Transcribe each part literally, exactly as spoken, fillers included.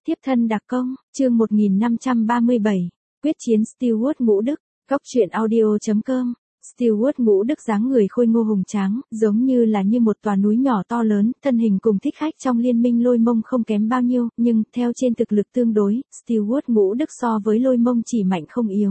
Tiếp thân đặc công, chương một nghìn năm trăm ba mươi bảy, quyết chiến Stewart Ngũ Đức, góc truyện audio chấm com. Stewart Ngũ Đức dáng người khôi ngô hùng tráng, giống như là như một tòa núi nhỏ to lớn, thân hình cùng thích khách trong liên minh Lôi Mông không kém bao nhiêu, nhưng theo trên thực lực tương đối, Stewart Ngũ Đức so với Lôi Mông chỉ mạnh không yếu.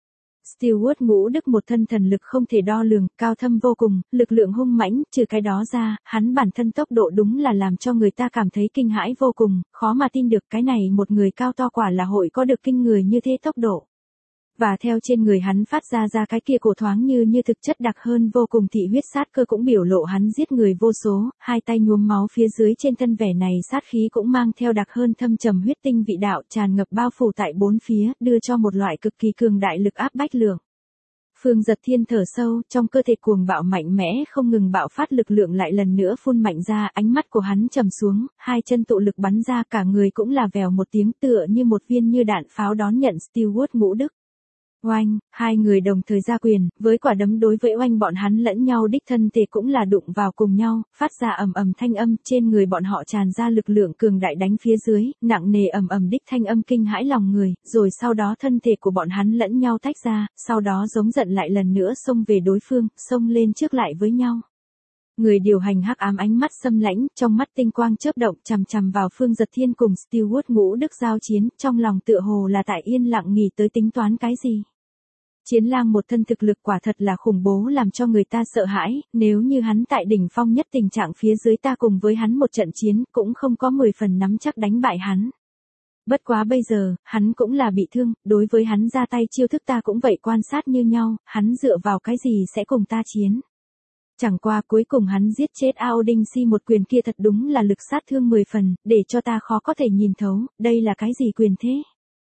Stewart Ngũ Đức một thân thần lực không thể đo lường, cao thâm vô cùng, lực lượng hung mãnh, trừ cái đó ra, hắn bản thân tốc độ đúng là làm cho người ta cảm thấy kinh hãi vô cùng, khó mà tin được cái này một người cao to quả là hội có được kinh người như thế tốc độ. Và theo trên người hắn phát ra ra cái kia cổ thoáng như như thực chất đặc hơn vô cùng thị huyết sát cơ cũng biểu lộ hắn giết người vô số, hai tay nhuốm máu phía dưới trên thân vẻ này sát khí cũng mang theo đặc hơn thâm trầm huyết tinh vị đạo tràn ngập bao phủ tại bốn phía, đưa cho một loại cực kỳ cường đại lực áp bách lượng. Phương Giật Thiên thở sâu, trong cơ thể cuồng bạo mạnh mẽ không ngừng bạo phát lực lượng lại lần nữa phun mạnh ra, ánh mắt của hắn trầm xuống, hai chân tụ lực bắn ra cả người cũng là vèo một tiếng tựa như một viên như đạn pháo đón nhận Stewart Ngũ Đức. Oanh, hai người đồng thời ra quyền, với quả đấm đối với oanh bọn hắn lẫn nhau đích thân thể cũng là đụng vào cùng nhau, phát ra ầm ầm thanh âm, trên người bọn họ tràn ra lực lượng cường đại đánh phía dưới, nặng nề ầm ầm đích thanh âm kinh hãi lòng người, rồi sau đó thân thể của bọn hắn lẫn nhau tách ra, sau đó giống giận lại lần nữa xông về đối phương, xông lên trước lại với nhau. Người điều hành hắc ám ánh mắt xâm lãnh, trong mắt tinh quang chớp động chằm chằm vào Phương Giật Thiên cùng Stewart Ngũ Đức giao chiến, trong lòng tựa hồ là tại yên lặng nghỉ tới tính toán cái gì. Chiến lang một thân thực lực quả thật là khủng bố làm cho người ta sợ hãi, nếu như hắn tại đỉnh phong nhất tình trạng phía dưới ta cùng với hắn một trận chiến cũng không có mười phần nắm chắc đánh bại hắn. Bất quá bây giờ, hắn cũng là bị thương, đối với hắn ra tay chiêu thức ta cũng vậy quan sát như nhau, hắn dựa vào cái gì sẽ cùng ta chiến. Chẳng qua cuối cùng hắn giết chết Ao Đinh Si một quyền kia thật đúng là lực sát thương mười phần, để cho ta khó có thể nhìn thấu, đây là cái gì quyền thế.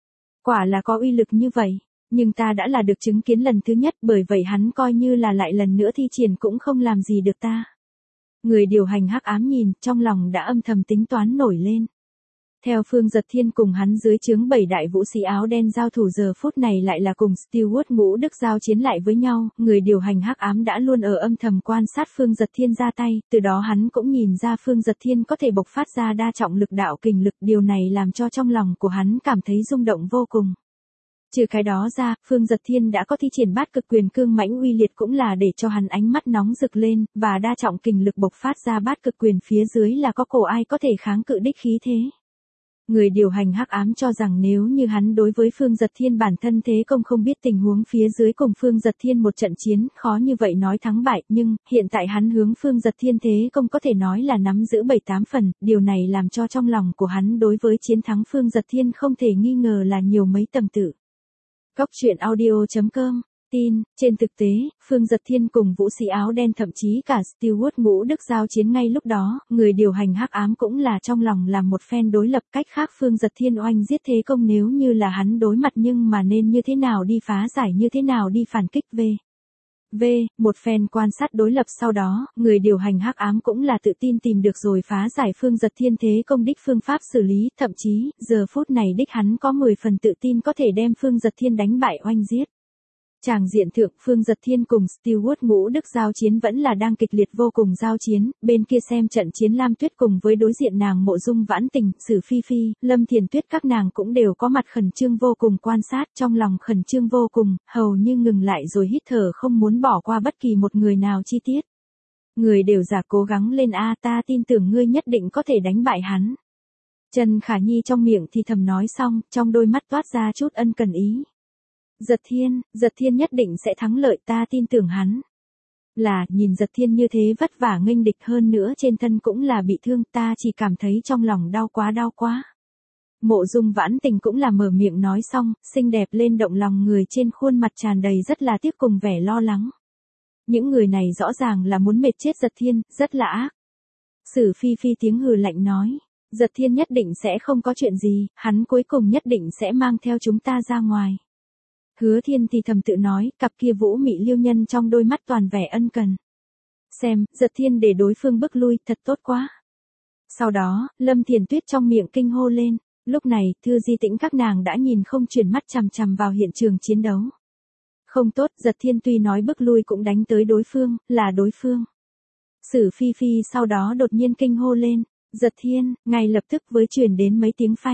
Quả là có uy lực như vậy. Nhưng ta đã là được chứng kiến lần thứ nhất bởi vậy hắn coi như là lại lần nữa thi triển cũng không làm gì được ta. Người điều hành hắc ám nhìn, trong lòng đã âm thầm tính toán nổi lên. Theo Phương Giật Thiên cùng hắn dưới trướng bảy đại vũ sĩ áo đen giao thủ giờ phút này lại là cùng Stewart Ngũ Đức giao chiến lại với nhau, người điều hành hắc ám đã luôn ở âm thầm quan sát Phương Giật Thiên ra tay, từ đó hắn cũng nhìn ra Phương Giật Thiên có thể bộc phát ra đa trọng lực đạo kình lực, điều này làm cho trong lòng của hắn cảm thấy rung động vô cùng. Trừ cái đó ra, Phương Giật Thiên đã có thi triển bát cực quyền cương mãnh uy liệt cũng là để cho hắn ánh mắt nóng rực lên, và đa trọng kình lực bộc phát ra bát cực quyền phía dưới là có cổ ai có thể kháng cự đích khí thế. Người điều hành hắc ám cho rằng nếu như hắn đối với Phương Giật Thiên bản thân thế công không biết tình huống phía dưới cùng Phương Giật Thiên một trận chiến, khó như vậy nói thắng bại, nhưng, hiện tại hắn hướng Phương Giật Thiên thế công có thể nói là nắm giữ bảy tám phần, điều này làm cho trong lòng của hắn đối với chiến thắng Phương Giật Thiên không thể nghi ngờ là nhiều mấy tầng tự. Góc truyện audio chấm com, tin, trên thực tế, Phương Giật Thiên cùng vũ sĩ áo đen thậm chí cả Stewart Ngũ Đức giao chiến ngay lúc đó, người điều hành hắc ám cũng là trong lòng làm một phen đối lập cách khác Phương Giật Thiên oanh giết thế công nếu như là hắn đối mặt nhưng mà nên như thế nào đi phá giải như thế nào đi phản kích về. V, một phen quan sát đối lập sau đó, người điều hành hắc ám cũng là tự tin tìm được rồi phá giải Phương Giật Thiên thế công đích phương pháp xử lý, thậm chí, giờ phút này đích hắn có mười phần tự tin có thể đem Phương Giật Thiên đánh bại oanh giết. Tràng diện thượng Phương Giật Thiên cùng Stewart Ngũ Đức giao chiến vẫn là đang kịch liệt vô cùng giao chiến, bên kia xem trận chiến Lam Tuyết cùng với đối diện nàng Mộ Dung Vãn Tình, Sử Phi Phi, Lâm Thiền Tuyết các nàng cũng đều có mặt khẩn trương vô cùng quan sát, trong lòng khẩn trương vô cùng, hầu như ngừng lại rồi hít thở không muốn bỏ qua bất kỳ một người nào chi tiết. Người đều giả cố gắng lên a ta tin tưởng ngươi nhất định có thể đánh bại hắn. Trần Khả Nhi trong miệng thì thầm nói xong, trong đôi mắt toát ra chút ân cần ý. Giật Thiên, Giật Thiên nhất định sẽ thắng lợi ta tin tưởng hắn. Là, nhìn Giật Thiên như thế vất vả nghênh địch hơn nữa trên thân cũng là bị thương ta chỉ cảm thấy trong lòng đau quá đau quá. Mộ Dung Vãn Tình cũng là mở miệng nói xong, xinh đẹp lên động lòng người trên khuôn mặt tràn đầy rất là tiếc cùng vẻ lo lắng. Những người này rõ ràng là muốn mệt chết Giật Thiên, rất là ác. Sử Phi Phi tiếng hừ lạnh nói, Giật Thiên nhất định sẽ không có chuyện gì, hắn cuối cùng nhất định sẽ mang theo chúng ta ra ngoài. Hứa Thiên thì thầm tự nói, cặp kia vũ mị liêu nhân trong đôi mắt toàn vẻ ân cần. Xem, Giật Thiên để đối phương bước lui, thật tốt quá. Sau đó, Lâm Thiền Tuyết trong miệng kinh hô lên, lúc này, Thư Di Tĩnh các nàng đã nhìn không chuyển mắt chằm chằm vào hiện trường chiến đấu. Không tốt, Giật Thiên tuy nói bước lui cũng đánh tới đối phương, là đối phương. Sử Phi Phi sau đó đột nhiên kinh hô lên, Giật Thiên, ngay lập tức với truyền đến mấy tiếng phanh.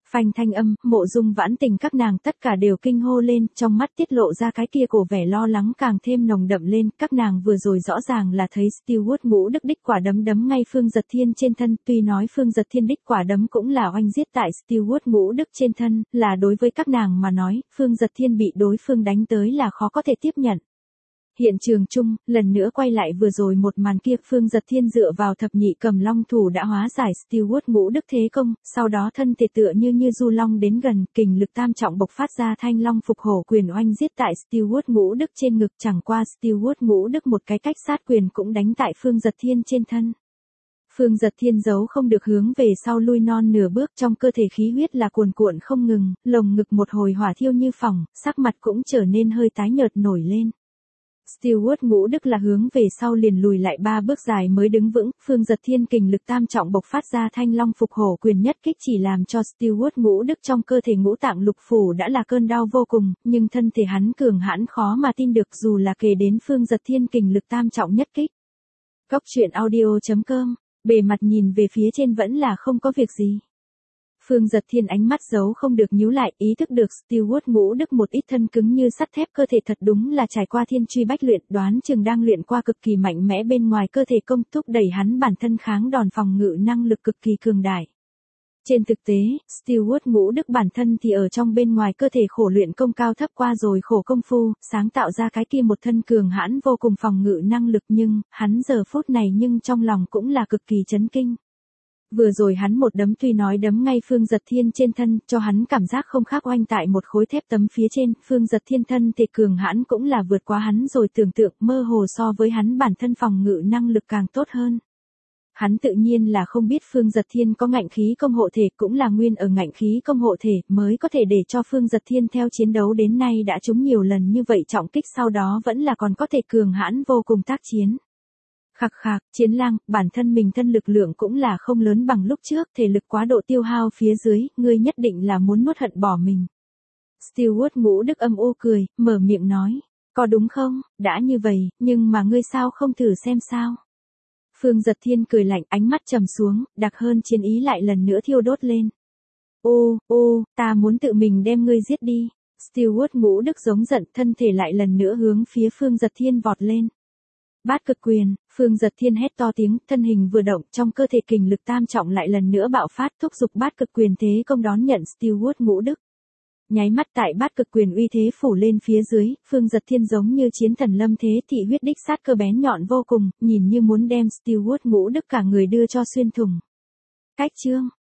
Phanh thanh âm, Mộ Dung Vãn Tình các nàng tất cả đều kinh hô lên, trong mắt tiết lộ ra cái kia cổ vẻ lo lắng càng thêm nồng đậm lên, các nàng vừa rồi rõ ràng là thấy Stewart Ngũ Đức đích quả đấm đấm ngay Phương Giật Thiên trên thân, tuy nói Phương Giật Thiên đích quả đấm cũng là oanh giết tại Stewart Ngũ Đức trên thân, là đối với các nàng mà nói, Phương Giật Thiên bị đối phương đánh tới là khó có thể tiếp nhận. Hiện trường chung, lần nữa quay lại vừa rồi một màn kia, Phương Giật Thiên dựa vào thập nhị cầm long thủ đã hóa giải Stewart Ngũ Đức thế công, sau đó thân thể tựa như như du long đến gần, kình lực tam trọng bộc phát ra thanh long phục hổ quyền oanh giết tại Stewart Ngũ Đức trên ngực, chẳng qua Stewart Ngũ Đức một cái cách sát quyền cũng đánh tại Phương Giật Thiên trên thân. Phương Giật Thiên giấu không được hướng về sau lui non nửa bước, trong cơ thể khí huyết là cuồn cuộn không ngừng, lồng ngực một hồi hỏa thiêu như phỏng, sắc mặt cũng trở nên hơi tái nhợt nổi lên. Stewart Ngũ Đức là hướng về sau liền lùi lại ba bước dài mới đứng vững, Phương Giật Thiên kình lực tam trọng bộc phát ra thanh long phục hổ quyền nhất kích chỉ làm cho Stewart Ngũ Đức trong cơ thể ngũ tạng lục phủ đã là cơn đau vô cùng, nhưng thân thể hắn cường hãn khó mà tin được dù là kề đến Phương Giật Thiên kình lực tam trọng nhất kích. Góc truyện audio chấm com, bề mặt nhìn về phía trên vẫn là không có việc gì. Phương Giật Thiên ánh mắt giấu không được nhíu lại, ý thức được Stewart Ngũ Đức một ít thân cứng như sắt thép cơ thể thật đúng là trải qua thiên truy bách luyện, đoán chừng đang luyện qua cực kỳ mạnh mẽ bên ngoài cơ thể công thúc đẩy hắn bản thân kháng đòn phòng ngự năng lực cực kỳ cường đại. Trên thực tế, Stewart Ngũ Đức bản thân thì ở trong bên ngoài cơ thể khổ luyện công cao thấp qua rồi khổ công phu, sáng tạo ra cái kia một thân cường hãn vô cùng phòng ngự năng lực, nhưng, hắn giờ phút này nhưng trong lòng cũng là cực kỳ chấn kinh. Vừa rồi hắn một đấm tuy nói đấm ngay Phương Giật Thiên trên thân, cho hắn cảm giác không khác oanh tại một khối thép tấm phía trên, Phương Giật Thiên thân thể cường hãn cũng là vượt quá hắn rồi tưởng tượng, mơ hồ so với hắn bản thân phòng ngự năng lực càng tốt hơn. Hắn tự nhiên là không biết Phương Giật Thiên có ngạnh khí công hộ thể, cũng là nguyên ở ngạnh khí công hộ thể mới có thể để cho Phương Giật Thiên theo chiến đấu đến nay đã trúng nhiều lần như vậy trọng kích, sau đó vẫn là còn có thể cường hãn vô cùng tác chiến. Khạc khạc, Chiến Lang, bản thân mình thân lực lượng cũng là không lớn bằng lúc trước, thể lực quá độ tiêu hao phía dưới, ngươi nhất định là muốn nuốt hận bỏ mình. Stewart Ngũ Đức âm u cười, mở miệng nói, có đúng không, đã như vậy, nhưng mà ngươi sao không thử xem sao. Phương Giật Thiên cười lạnh, ánh mắt trầm xuống, đặc hơn chiến ý lại lần nữa thiêu đốt lên. Ô, ô, ta muốn tự mình đem ngươi giết đi. Stewart Ngũ Đức giống giận, thân thể lại lần nữa hướng phía Phương Giật Thiên vọt lên. Bát cực quyền, Phương Giật Thiên hét to tiếng, thân hình vừa động, trong cơ thể kình lực tam trọng lại lần nữa bạo phát, thúc giục bát cực quyền thế công đón nhận Stewart Ngũ Đức. Nháy mắt tại bát cực quyền uy thế phủ lên phía dưới, Phương Giật Thiên giống như chiến thần lâm thế, thị huyết đích sát cơ bén nhọn vô cùng, nhìn như muốn đem Stewart Ngũ Đức cả người đưa cho xuyên thủng. Cách chương,